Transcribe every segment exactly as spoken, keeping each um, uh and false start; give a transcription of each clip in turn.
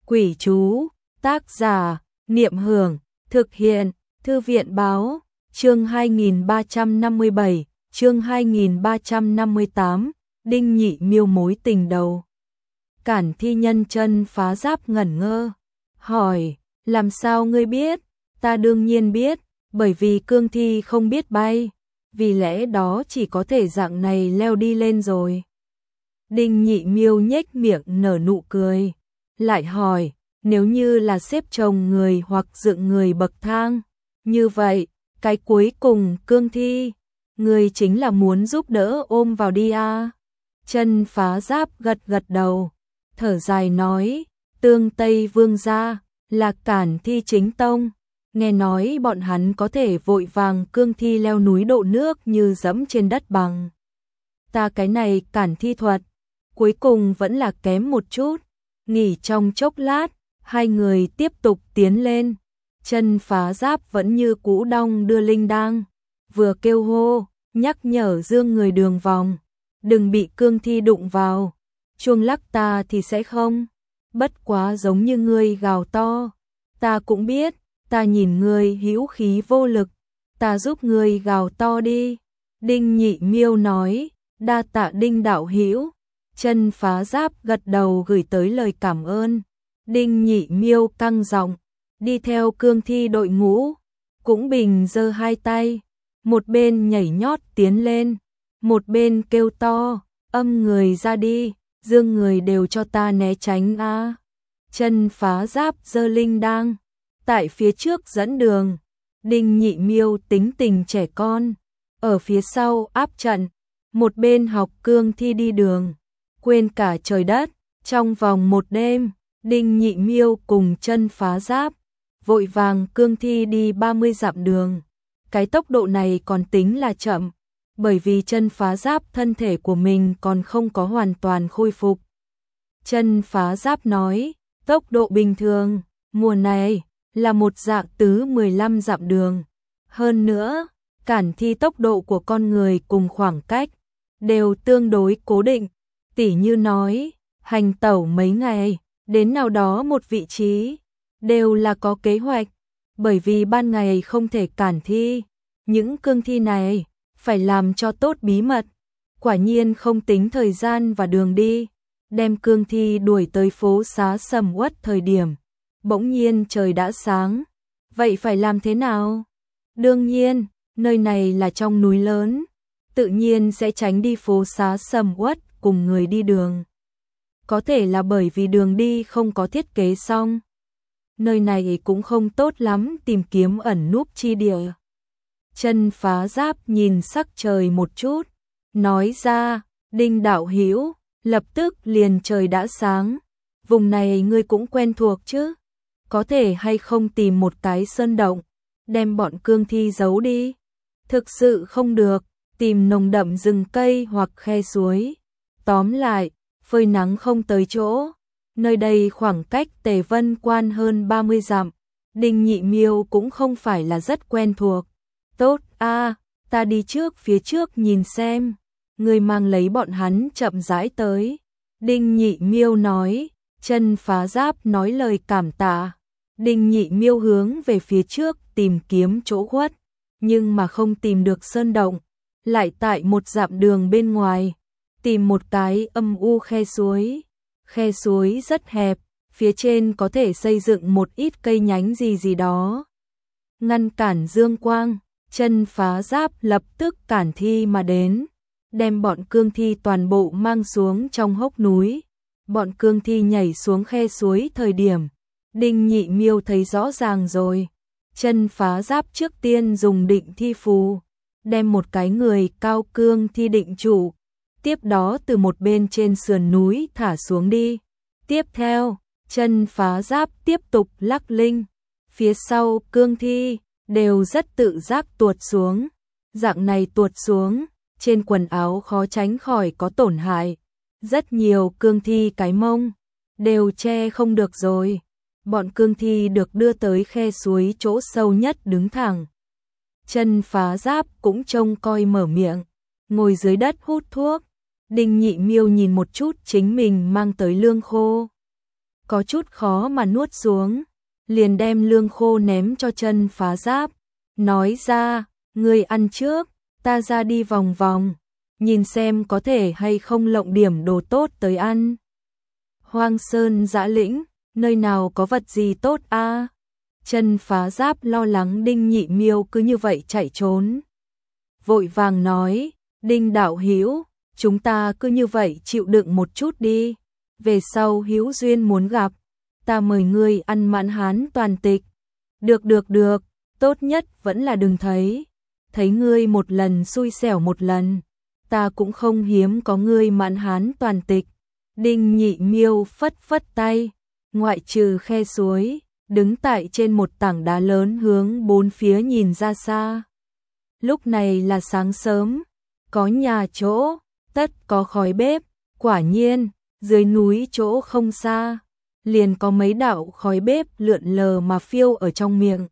Quỷ chú, tác giả, Niệm Hưởng, thực hiện, Thư viện báo, chương hai nghìn ba trăm năm mươi bảy, chương hai nghìn ba trăm năm mươi tám, Đinh Nhị Miêu mối tình đầu. Cản Thi Nhân chân phá giáp ngẩn ngơ, hỏi, làm sao ngươi biết? Ta đương nhiên biết, bởi vì cương thi không biết bay, vì lẽ đó chỉ có thể dạng này leo đi lên rồi. Đinh Nhị Miêu nhếch miệng nở nụ cười, lại hỏi, nếu như là xếp chồng người hoặc dựng người bậc thang, như vậy, cái cuối cùng cương thi, người chính là muốn giúp đỡ ôm vào đi à? Chân phá giáp gật gật đầu, thở dài nói, Tương Tây Vương gia là Cản Thi chính tông, nghe nói bọn hắn có thể vội vàng cương thi leo núi độ nước như dẫm trên đất bằng. Ta cái này Cản Thi thuật, cuối cùng vẫn là kém một chút. Nghỉ trong chốc lát, hai người tiếp tục tiến lên. Chân phá giáp vẫn như cũ đong đưa linh đang, vừa kêu hô, nhắc nhở dương người đường vòng, đừng bị cương thi đụng vào. Chuông lắc ta thì sẽ không, bất quá giống như ngươi gào to, ta cũng biết, ta nhìn ngươi hữu khí vô lực, ta giúp ngươi gào to đi. Đinh Nhị Miêu nói, đa tạ Đinh đạo hữu. Chân phá giáp gật đầu gửi tới lời cảm ơn. Đinh Nhị Miêu căng giọng, đi theo cương thi đội ngũ, cũng bình giơ hai tay, một bên nhảy nhót tiến lên, một bên kêu to, âm người ra đi, dương người đều cho ta né tránh a. À. Chân phá giáp giơ linh đang, tại phía trước dẫn đường. Đinh Nhị Miêu tính tình trẻ con, ở phía sau áp trận, một bên học cương thi đi đường, quên cả trời đất. Trong vòng một đêm, Đinh Nhị Miêu cùng chân phá giáp vội vàng cương thi đi ba mươi dặm đường. Cái tốc độ này còn tính là chậm, bởi vì chân phá giáp thân thể của mình còn không có hoàn toàn khôi phục. Chân phá giáp nói, tốc độ bình thường, mùa này là một dạng tứ mười lăm dặm đường. Hơn nữa, Cản Thi tốc độ của con người cùng khoảng cách đều tương đối cố định. Tỉ như nói, hành tẩu mấy ngày, đến nào đó một vị trí, đều là có kế hoạch, bởi vì ban ngày không thể cản thi, những cương thi này phải làm cho tốt bí mật, quả nhiên không tính thời gian và đường đi, đem cương thi đuổi tới phố xá sầm uất thời điểm, bỗng nhiên trời đã sáng, vậy phải làm thế nào? Đương nhiên, nơi này là trong núi lớn, tự nhiên sẽ tránh đi phố xá sầm uất cùng người đi đường. Có thể là bởi vì đường đi không có thiết kế xong. Nơi này cũng không tốt lắm tìm kiếm ẩn núp chi địa. Chân phá giáp nhìn sắc trời một chút, nói ra, Đinh đạo hữu, lập tức liền trời đã sáng. Vùng này ngươi cũng quen thuộc chứ? Có thể hay không tìm một cái sơn động, đem bọn cương thi giấu đi? Thực sự không được, tìm nồng đậm rừng cây hoặc khe suối. Tóm lại, phơi nắng không tới chỗ. Nơi đây khoảng cách Tề Vân Quan hơn ba mươi dặm. Đinh Nhị Miêu cũng không phải là rất quen thuộc. Tốt a, à, ta đi trước phía trước nhìn xem. Người mang lấy bọn hắn chậm rãi tới. Đinh Nhị Miêu nói, chân phá giáp nói lời cảm tạ. Đinh Nhị Miêu hướng về phía trước tìm kiếm chỗ khuất, nhưng mà không tìm được sơn động, lại tại một dặm đường bên ngoài tìm một cái âm u khe suối. Khe suối rất hẹp, phía trên có thể xây dựng một ít cây nhánh gì gì đó, ngăn cản dương quang. Chân phá giáp lập tức cản thi mà đến, đem bọn cương thi toàn bộ mang xuống trong hốc núi. Bọn cương thi nhảy xuống khe suối thời điểm, Đinh Nhị Miêu thấy rõ ràng rồi. Chân phá giáp trước tiên dùng định thi phù, đem một cái người cao cương thi định trụ, tiếp đó từ một bên trên sườn núi thả xuống đi. Tiếp theo, chân phá giáp tiếp tục lắc linh, phía sau cương thi đều rất tự giác tuột xuống. Dạng này tuột xuống, trên quần áo khó tránh khỏi có tổn hại. Rất nhiều cương thi cái mông đều che không được rồi. Bọn cương thi được đưa tới khe suối chỗ sâu nhất đứng thẳng. Chân phá giáp cũng trông coi mở miệng, ngồi dưới đất hút thuốc. Đinh Nhị Miêu nhìn một chút chính mình mang tới lương khô, có chút khó mà nuốt xuống, liền đem lương khô ném cho Chân Phá Giáp, nói ra, ngươi ăn trước, ta ra đi vòng vòng, nhìn xem có thể hay không lộng điểm đồ tốt tới ăn. Hoang sơn dã lĩnh, nơi nào có vật gì tốt a? Chân Phá Giáp lo lắng Đinh Nhị Miêu cứ như vậy chạy trốn. Vội vàng nói, Đinh đạo hữu, chúng ta cứ như vậy chịu đựng một chút đi, về sau hữu duyên muốn gặp, ta mời ngươi ăn mãn hán toàn tịch. Được được được, tốt nhất vẫn là đừng thấy, thấy ngươi một lần xui xẻo một lần, ta cũng không hiếm có ngươi mãn hán toàn tịch. Đinh Nhị Miêu phất phất tay, ngoại trừ khe suối, đứng tại trên một tảng đá lớn hướng bốn phía nhìn ra xa. Lúc này là sáng sớm, có nhà chỗ, tất có khói bếp, quả nhiên, dưới núi chỗ không xa, liền có mấy đạo khói bếp lượn lờ mà phiêu ở trong miệng.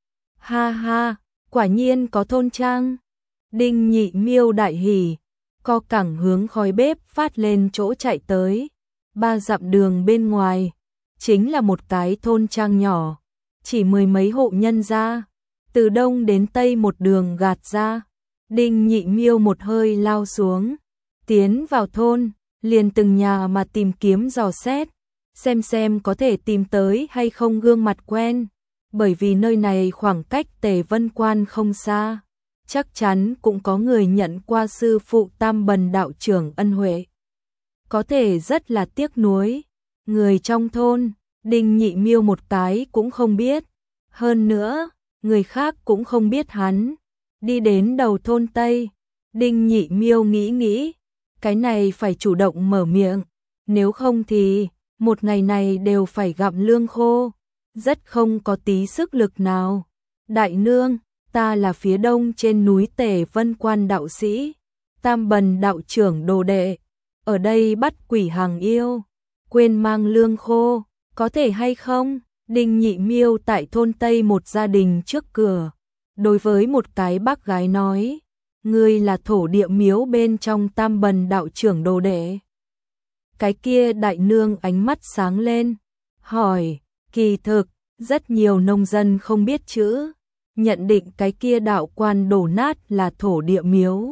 Ha ha, quả nhiên có thôn trang. Đinh Nhị Miêu đại hỉ, co cẳng hướng khói bếp phát lên chỗ chạy tới. Ba dặm đường bên ngoài, chính là một cái thôn trang nhỏ, chỉ mười mấy hộ nhân gia, từ đông đến tây một đường gạt ra. Đinh Nhị Miêu một hơi lao xuống, tiến vào thôn, liền từng nhà mà tìm kiếm dò xét, xem xem có thể tìm tới hay không gương mặt quen, bởi vì nơi này khoảng cách Tề Vân Quan không xa, chắc chắn cũng có người nhận qua sư phụ Tam Bần đạo trưởng ân huệ. Có thể rất là tiếc nuối, người trong thôn, Đinh Nhị Miêu một cái cũng không biết, hơn nữa, người khác cũng không biết hắn. Đi đến đầu thôn Tây, Đinh Nhị Miêu nghĩ nghĩ, cái này phải chủ động mở miệng, nếu không thì một ngày này đều phải gặm lương khô, rất không có tí sức lực nào. Đại nương, ta là phía đông trên núi Tề Vân Quan đạo sĩ, Tam Bần đạo trưởng đồ đệ, ở đây bắt quỷ hàng yêu, quên mang lương khô, có thể hay không? Đinh Nhị Miêu tại thôn Tây một gia đình trước cửa, đối với một cái bác gái nói, ngươi là thổ địa miếu bên trong Tam Bần đạo trưởng đồ đệ. Cái kia đại nương ánh mắt sáng lên, hỏi, kỳ thực, rất nhiều nông dân không biết chữ, nhận định cái kia đạo quan đổ nát là thổ địa miếu.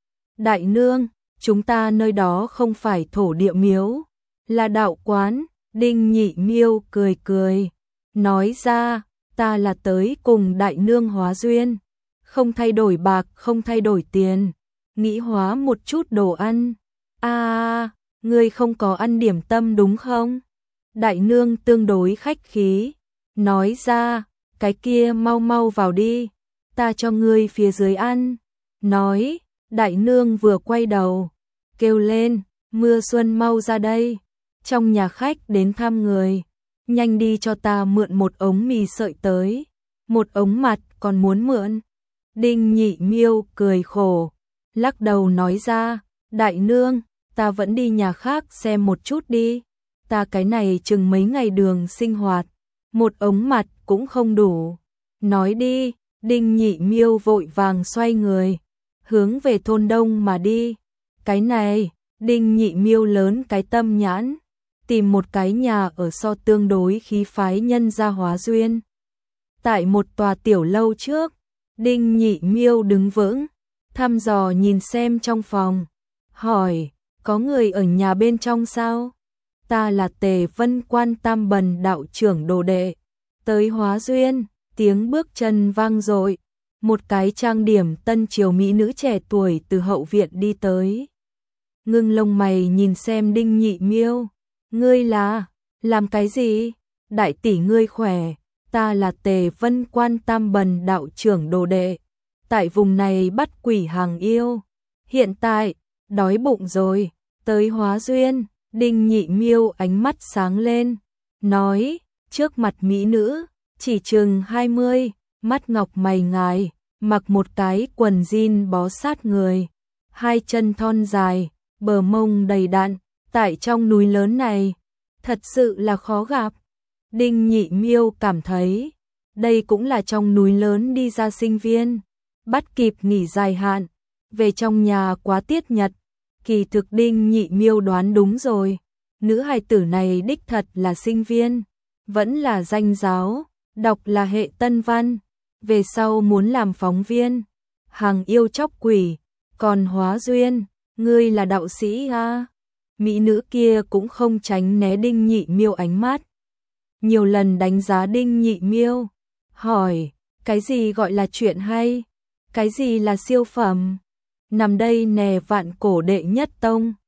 Đại nương, chúng ta nơi đó không phải thổ địa miếu, là đạo quán. Đinh Nhị Miêu cười cười, nói ra, ta là tới cùng đại nương hóa duyên, không thay đổi bạc, không thay đổi tiền, nghĩ hóa một chút đồ ăn. À, ngươi không có ăn điểm tâm đúng không? Đại nương tương đối khách khí, nói ra, cái kia mau mau vào đi, ta cho ngươi phía dưới ăn. Nói, đại nương vừa quay đầu, kêu lên, Mưa Xuân mau ra đây, trong nhà khách đến thăm người, nhanh đi cho ta mượn một ống mì sợi tới, một ống mặt còn muốn mượn. Đinh Nhị Miêu cười khổ, lắc đầu nói ra, đại nương, ta vẫn đi nhà khác xem một chút đi, ta cái này chừng mấy ngày đường sinh hoạt, một ống mặt cũng không đủ. Nói đi, Đinh Nhị Miêu vội vàng xoay người, hướng về thôn đông mà đi. Cái này, Đinh Nhị Miêu lớn cái tâm nhãn, tìm một cái nhà ở so tương đối khí phái nhân gia hóa duyên. Tại một tòa tiểu lâu trước, Đinh Nhị Miêu đứng vững, thăm dò nhìn xem trong phòng, hỏi, có người ở nhà bên trong sao? Ta là Tề Vân Quan Tam Bần đạo trưởng đồ đệ, tới hóa duyên. Tiếng bước chân vang dội, một cái trang điểm tân triều mỹ nữ trẻ tuổi từ hậu viện đi tới. Ngưng lông mày nhìn xem Đinh Nhị Miêu, ngươi là, làm cái gì? Đại tỷ ngươi khỏe, ta là Tề Vân Quan Tam Bần đạo trưởng đồ đệ, tại vùng này bắt quỷ hàng yêu, hiện tại, đói bụng rồi, tới hóa duyên. Đinh Nhị Miêu ánh mắt sáng lên, nói, trước mặt mỹ nữ, chỉ chừng hai mươi, mắt ngọc mày ngài, mặc một cái quần jean bó sát người, hai chân thon dài, bờ mông đầy đặn, tại trong núi lớn này, thật sự là khó gặp. Đinh Nhị Miêu cảm thấy, đây cũng là trong núi lớn đi ra sinh viên, bắt kịp nghỉ dài hạn, về trong nhà quá tiết nhật. Kỳ thực Đinh Nhị Miêu đoán đúng rồi, nữ hài tử này đích thật là sinh viên, vẫn là danh giáo, đọc là hệ tân văn, về sau muốn làm phóng viên, hàng yêu chóc quỷ, còn hóa duyên, ngươi là đạo sĩ à? Mỹ nữ kia cũng không tránh né Đinh Nhị Miêu ánh mắt. Nhiều lần đánh giá Đinh Nhị Miêu, hỏi, cái gì gọi là chuyện hay? Cái gì là siêu phẩm? Nằm đây nè vạn cổ đệ nhất tông,